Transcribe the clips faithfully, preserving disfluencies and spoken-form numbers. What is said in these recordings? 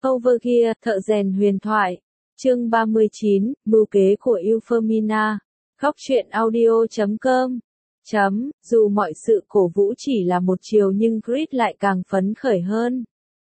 Overgear, thợ rèn huyền thoại. Chương ba mươi chín, mưu kế của Euphemina. Góc truyện audio chấm com. Chấm, dù mọi sự cổ vũ chỉ là một chiều nhưng Creed lại càng phấn khởi hơn.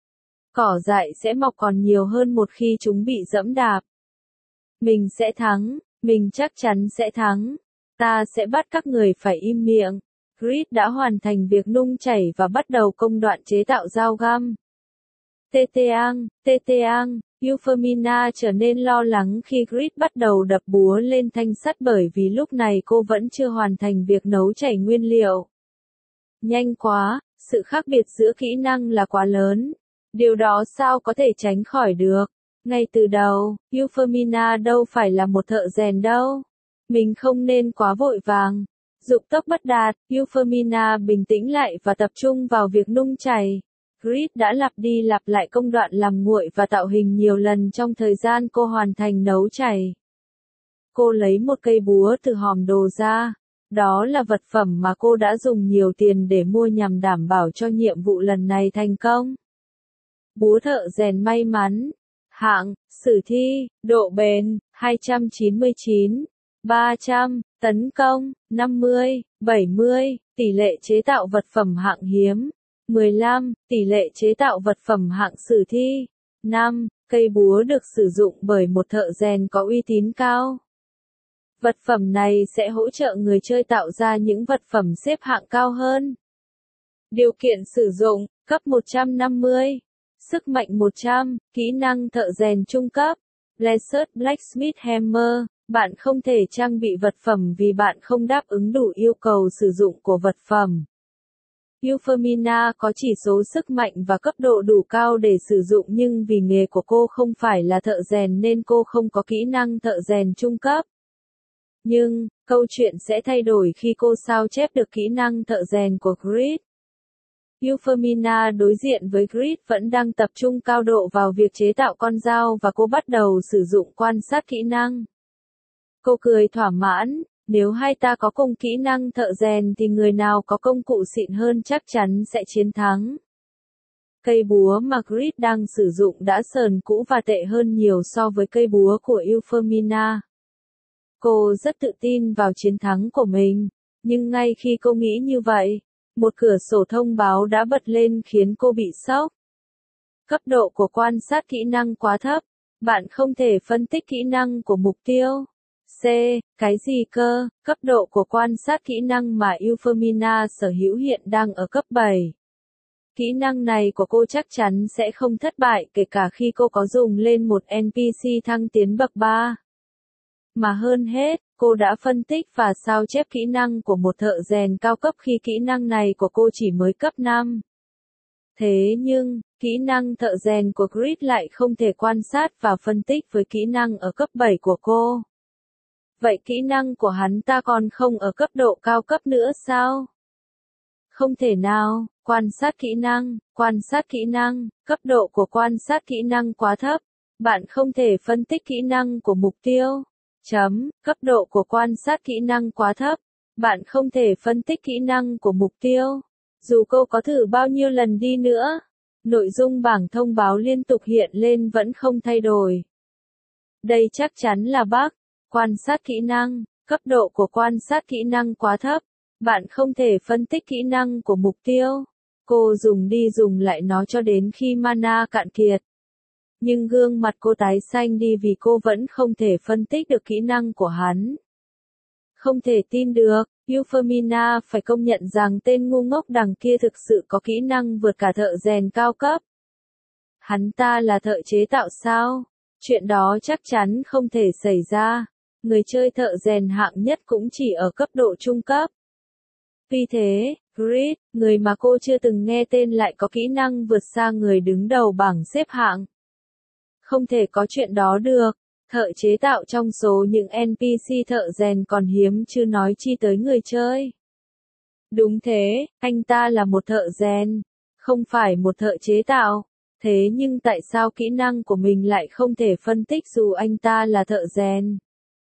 Cỏ dại sẽ mọc còn nhiều hơn một khi chúng bị dẫm đạp. Mình sẽ thắng, mình chắc chắn sẽ thắng. Ta sẽ bắt các người phải im miệng. Creed đã hoàn thành việc nung chảy và bắt đầu công đoạn chế tạo dao găm. Tê tê ang, tê tê ang, Euphemina trở nên lo lắng khi Creed bắt đầu đập búa lên thanh sắt bởi vì lúc này cô vẫn chưa hoàn thành việc nấu chảy nguyên liệu. Nhanh quá, sự khác biệt giữa kỹ năng là quá lớn. Điều đó sao có thể tránh khỏi được. Ngay từ đầu, Euphemina đâu phải là một thợ rèn đâu. Mình không nên quá vội vàng. Dục tốc bất đạt, Euphemina bình tĩnh lại và tập trung vào việc nung chảy. Creed đã lặp đi lặp lại công đoạn làm nguội và tạo hình nhiều lần trong thời gian cô hoàn thành nấu chảy. Cô lấy một cây búa từ hòm đồ ra. Đó là vật phẩm mà cô đã dùng nhiều tiền để mua nhằm đảm bảo cho nhiệm vụ lần này thành công. Búa thợ rèn may mắn. Hạng, sử thi, độ bền, hai trăm chín mươi chín, ba trăm, tấn công, năm mươi, bảy mươi, tỷ lệ chế tạo vật phẩm hạng hiếm, mười lăm, tỷ lệ chế tạo vật phẩm hạng sử thi, năm, cây búa được sử dụng bởi một thợ rèn có uy tín cao. Vật phẩm này sẽ hỗ trợ người chơi tạo ra những vật phẩm xếp hạng cao hơn. Điều kiện sử dụng, cấp một trăm năm mươi. Sức mạnh một trăm, kỹ năng thợ rèn trung cấp. Blessed Blacksmith Hammer, bạn không thể trang bị vật phẩm vì bạn không đáp ứng đủ yêu cầu sử dụng của vật phẩm. Euphemina có chỉ số sức mạnh và cấp độ đủ cao để sử dụng nhưng vì nghề của cô không phải là thợ rèn nên cô không có kỹ năng thợ rèn trung cấp. Nhưng, câu chuyện sẽ thay đổi khi cô sao chép được kỹ năng thợ rèn của Creed. Euphemina đối diện với Creed vẫn đang tập trung cao độ vào việc chế tạo con dao và cô bắt đầu sử dụng quan sát kỹ năng. Cô cười thỏa mãn, nếu hai ta có cùng kỹ năng thợ rèn thì người nào có công cụ xịn hơn chắc chắn sẽ chiến thắng. Cây búa mà Creed đang sử dụng đã sờn cũ và tệ hơn nhiều so với cây búa của Euphemina. Cô rất tự tin vào chiến thắng của mình, nhưng ngay khi cô nghĩ như vậy, một cửa sổ thông báo đã bật lên khiến cô bị sốc. Cấp độ của quan sát kỹ năng quá thấp. Bạn không thể phân tích kỹ năng của mục tiêu. C. Cái gì cơ? Cấp độ của quan sát kỹ năng mà Euphemina sở hữu hiện đang ở cấp bảy. Kỹ năng này của cô chắc chắn sẽ không thất bại kể cả khi cô có dùng lên một en pê xê thăng tiến bậc ba. Mà hơn hết, cô đã phân tích và sao chép kỹ năng của một thợ rèn cao cấp khi kỹ năng này của cô chỉ mới cấp năm. Thế nhưng, kỹ năng thợ rèn của Creed lại không thể quan sát và phân tích với kỹ năng ở cấp bảy của cô. Vậy kỹ năng của hắn ta còn không ở cấp độ cao cấp nữa sao? Không thể nào, quan sát kỹ năng, quan sát kỹ năng, cấp độ của quan sát kỹ năng quá thấp. Bạn không thể phân tích kỹ năng của mục tiêu. Chấm, cấp độ của quan sát kỹ năng quá thấp. Bạn không thể phân tích kỹ năng của mục tiêu. Dù cô có thử bao nhiêu lần đi nữa, nội dung bảng thông báo liên tục hiện lên vẫn không thay đổi. Đây chắc chắn là bug. Quan sát kỹ năng, cấp độ của quan sát kỹ năng quá thấp. Bạn không thể phân tích kỹ năng của mục tiêu. Cô dùng đi dùng lại nó cho đến khi mana cạn kiệt. Nhưng gương mặt cô tái xanh đi vì cô vẫn không thể phân tích được kỹ năng của hắn. Không thể tin được, Euphemina phải công nhận rằng tên ngu ngốc đằng kia thực sự có kỹ năng vượt cả thợ rèn cao cấp. Hắn ta là thợ chế tạo sao? Chuyện đó chắc chắn không thể xảy ra. Người chơi thợ rèn hạng nhất cũng chỉ ở cấp độ trung cấp. Vì thế, Creed, người mà cô chưa từng nghe tên lại có kỹ năng vượt xa người đứng đầu bảng xếp hạng. Không thể có chuyện đó được. Thợ chế tạo trong số những en pê xê thợ rèn còn hiếm chứ nói chi tới người chơi. Đúng thế, anh ta là một thợ rèn, không phải một thợ chế tạo. Thế nhưng tại sao kỹ năng của mình lại không thể phân tích dù anh ta là thợ rèn?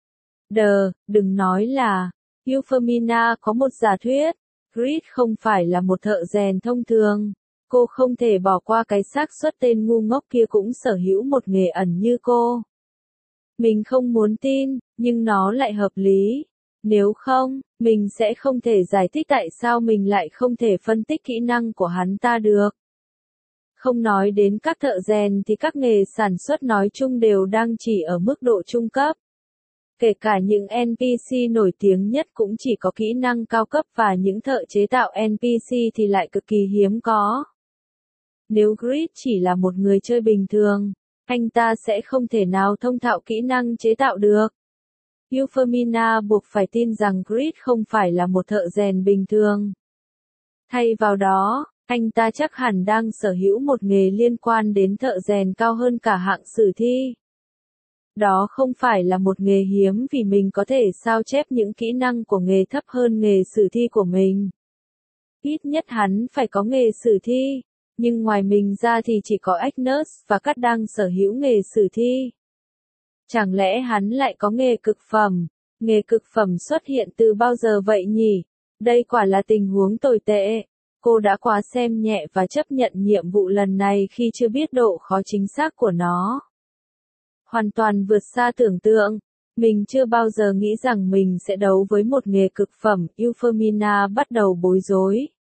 Đờ, đừng nói là, Euphemina có một giả thuyết. Creed không phải là một thợ rèn thông thường. Cô không thể bỏ qua cái xác suất tên ngu ngốc kia cũng sở hữu một nghề ẩn như cô. Mình không muốn tin, nhưng nó lại hợp lý. Nếu không, mình sẽ không thể giải thích tại sao mình lại không thể phân tích kỹ năng của hắn ta được. Không nói đến các thợ rèn thì các nghề sản xuất nói chung đều đang chỉ ở mức độ trung cấp. Kể cả những en pê xê nổi tiếng nhất cũng chỉ có kỹ năng cao cấp và những thợ chế tạo en pê xê thì lại cực kỳ hiếm có. Nếu Grid chỉ là một người chơi bình thường, anh ta sẽ không thể nào thông thạo kỹ năng chế tạo được. Euphemina buộc phải tin rằng Grid không phải là một thợ rèn bình thường. Thay vào đó, anh ta chắc hẳn đang sở hữu một nghề liên quan đến thợ rèn cao hơn cả hạng sử thi. Đó không phải là một nghề hiếm vì mình có thể sao chép những kỹ năng của nghề thấp hơn nghề sử thi của mình. Ít nhất hắn phải có nghề sử thi, nhưng ngoài mình ra thì chỉ có Agnes và Cát đang sở hữu nghề sử thi. Chẳng lẽ hắn lại có nghề cực phẩm? Nghề cực phẩm xuất hiện từ bao giờ vậy nhỉ? Đây quả là tình huống tồi tệ. Cô đã quá xem nhẹ và chấp nhận nhiệm vụ lần này khi chưa biết độ khó chính xác của nó. Hoàn toàn vượt xa tưởng tượng. Mình chưa bao giờ nghĩ rằng mình sẽ đấu với một nghề cực phẩm. Euphemina bắt đầu bối rối.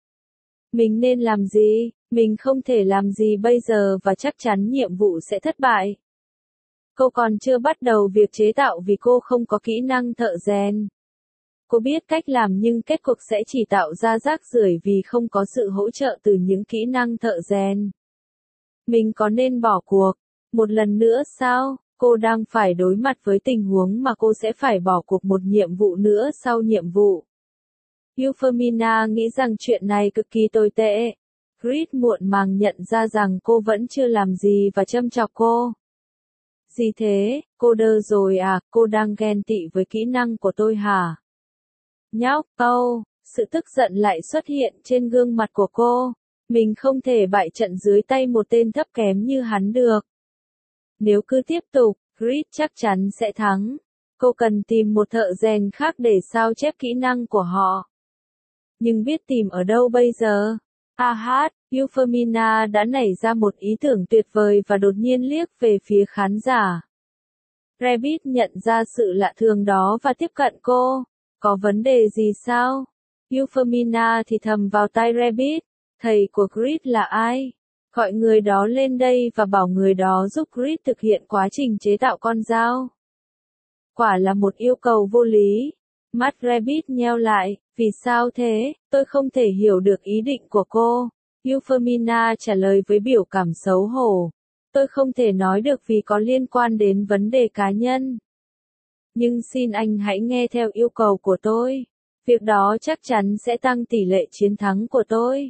Mình nên làm gì? Mình không thể làm gì bây giờ và chắc chắn nhiệm vụ sẽ thất bại. Cô còn chưa bắt đầu việc chế tạo vì cô không có kỹ năng thợ rèn. Cô biết cách làm nhưng kết cục sẽ chỉ tạo ra rác rưởi vì không có sự hỗ trợ từ những kỹ năng thợ rèn. Mình có nên bỏ cuộc? Một lần nữa sao? Cô đang phải đối mặt với tình huống mà cô sẽ phải bỏ cuộc một nhiệm vụ nữa sau nhiệm vụ. Euphemina nghĩ rằng chuyện này cực kỳ tồi tệ. Grid muộn màng nhận ra rằng cô vẫn chưa làm gì và châm chọc cô. Gì thế, cô đơ rồi à, cô đang ghen tị với kỹ năng của tôi hả? Nhóc, câu, sự tức giận lại xuất hiện trên gương mặt của cô. Mình không thể bại trận dưới tay một tên thấp kém như hắn được. Nếu cứ tiếp tục, Grid chắc chắn sẽ thắng. Cô cần tìm một thợ rèn khác để sao chép kỹ năng của họ. Nhưng biết tìm ở đâu bây giờ? A hát, Euphemina đã nảy ra một ý tưởng tuyệt vời và đột nhiên liếc về phía khán giả. Rabbit nhận ra sự lạ thường đó và tiếp cận cô. Có vấn đề gì sao? Euphemina thì thầm vào tai Rabbit. Thầy của Grid là ai? Gọi người đó lên đây và bảo người đó giúp Grid thực hiện quá trình chế tạo con dao. Quả là một yêu cầu vô lý. Mắt Rabbit nheo lại, vì sao thế, tôi không thể hiểu được ý định của cô. Euphemina trả lời với biểu cảm xấu hổ. Tôi không thể nói được vì có liên quan đến vấn đề cá nhân. Nhưng xin anh hãy nghe theo yêu cầu của tôi. Việc đó chắc chắn sẽ tăng tỷ lệ chiến thắng của tôi.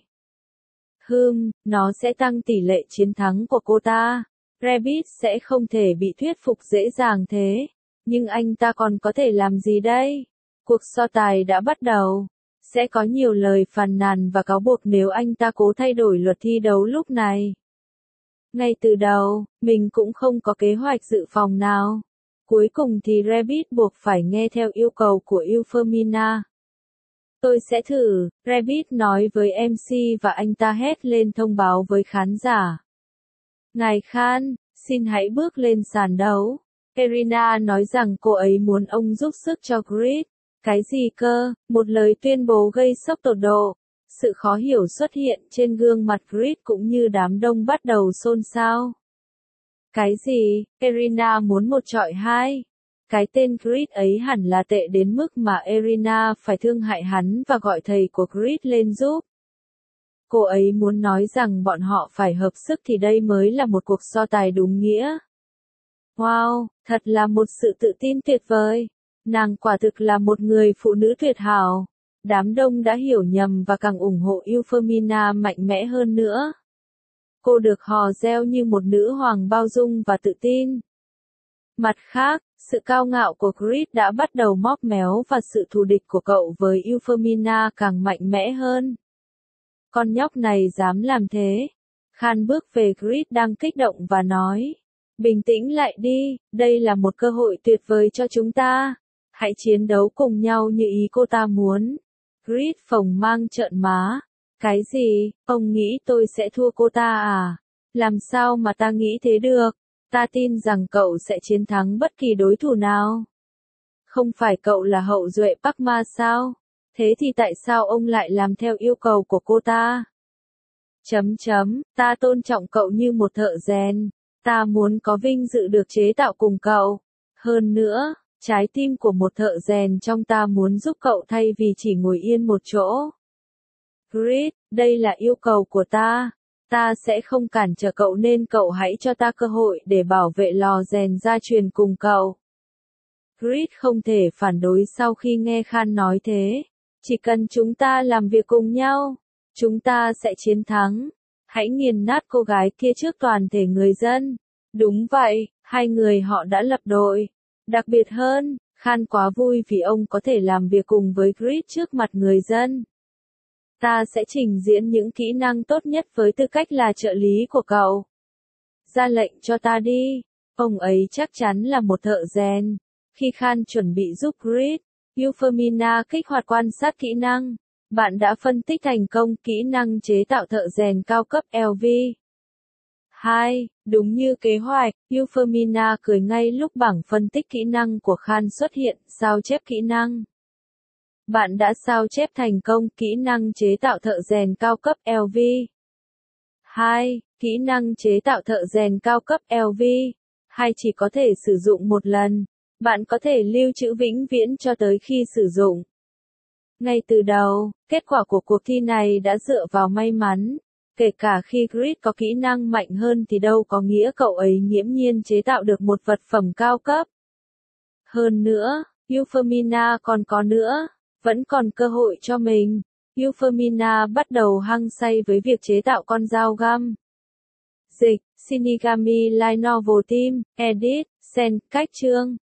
Hừm, nó sẽ tăng tỷ lệ chiến thắng của cô ta. Rabbit sẽ không thể bị thuyết phục dễ dàng thế. Nhưng anh ta còn có thể làm gì đây? Cuộc so tài đã bắt đầu. Sẽ có nhiều lời phàn nàn và cáo buộc nếu anh ta cố thay đổi luật thi đấu lúc này. Ngay từ đầu, mình cũng không có kế hoạch dự phòng nào. Cuối cùng thì Rabbit buộc phải nghe theo yêu cầu của Euphemina. Tôi sẽ thử, Rabbit nói với em xê và anh ta hét lên thông báo với khán giả. Ngài Khan, xin hãy bước lên sàn đấu. Irina nói rằng cô ấy muốn ông giúp sức cho Grid. Cái gì cơ? Một lời tuyên bố gây sốc tột độ. Sự khó hiểu xuất hiện trên gương mặt Grid cũng như đám đông bắt đầu xôn xao. Cái gì? Irina muốn một chọi hai. Cái tên Grid ấy hẳn là tệ đến mức mà Irina phải thương hại hắn và gọi thầy của Grid lên giúp. Cô ấy muốn nói rằng bọn họ phải hợp sức thì đây mới là một cuộc so tài đúng nghĩa. Wow, thật là một sự tự tin tuyệt vời. Nàng quả thực là một người phụ nữ tuyệt hảo. Đám đông đã hiểu nhầm và càng ủng hộ Euphemina mạnh mẽ hơn nữa. Cô được hò reo như một nữ hoàng bao dung và tự tin. Mặt khác, sự cao ngạo của Grid đã bắt đầu móp méo và sự thù địch của cậu với Euphemina càng mạnh mẽ hơn. Con nhóc này dám làm thế. Khan bước về Grid đang kích động và nói. Bình tĩnh lại đi, đây là một cơ hội tuyệt vời cho chúng ta. Hãy chiến đấu cùng nhau như ý cô ta muốn. Grid phồng mang trợn má. Cái gì, ông nghĩ tôi sẽ thua cô ta à? Làm sao mà ta nghĩ thế được? Ta tin rằng cậu sẽ chiến thắng bất kỳ đối thủ nào. Không phải cậu là hậu duệ Park Ma sao? Thế thì tại sao ông lại làm theo yêu cầu của cô ta? Chấm chấm, ta tôn trọng cậu như một thợ rèn. Ta muốn có vinh dự được chế tạo cùng cậu. Hơn nữa, trái tim của một thợ rèn trong ta muốn giúp cậu thay vì chỉ ngồi yên một chỗ. Grit, đây là yêu cầu của ta. Ta sẽ không cản trở cậu nên cậu hãy cho ta cơ hội để bảo vệ lò rèn gia truyền cùng cậu. Grit không thể phản đối sau khi nghe Khan nói thế. Chỉ cần chúng ta làm việc cùng nhau, chúng ta sẽ chiến thắng. Hãy nghiền nát cô gái kia trước toàn thể người dân. Đúng vậy, hai người họ đã lập đội. Đặc biệt hơn, Khan quá vui vì ông có thể làm việc cùng với Grit trước mặt người dân. Ta sẽ trình diễn những kỹ năng tốt nhất với tư cách là trợ lý của cậu. Ra lệnh cho ta đi. Ông ấy chắc chắn là một thợ rèn. Khi Khan chuẩn bị giúp Grit, Euphemina kích hoạt quan sát kỹ năng. Bạn đã phân tích thành công kỹ năng chế tạo thợ rèn cao cấp L V. hai. Đúng như kế hoạch, Euphemina cười ngay lúc bảng phân tích kỹ năng của Khan xuất hiện, sao chép kỹ năng. Bạn đã sao chép thành công kỹ năng chế tạo thợ rèn cao cấp L V. hai. Kỹ năng chế tạo thợ rèn cao cấp L V. hai chỉ có thể sử dụng một lần. Bạn có thể lưu trữ vĩnh viễn cho tới khi sử dụng. Ngay từ đầu, kết quả của cuộc thi này đã dựa vào may mắn. Kể cả khi Grit có kỹ năng mạnh hơn thì đâu có nghĩa cậu ấy nghiễm nhiên chế tạo được một vật phẩm cao cấp. Hơn nữa, Euphemina còn có nữa, vẫn còn cơ hội cho mình. Euphemina bắt đầu hăng say với việc chế tạo con dao găm. Dịch, Shinigami Light Novel Team, Edit, Sen, Cách chương.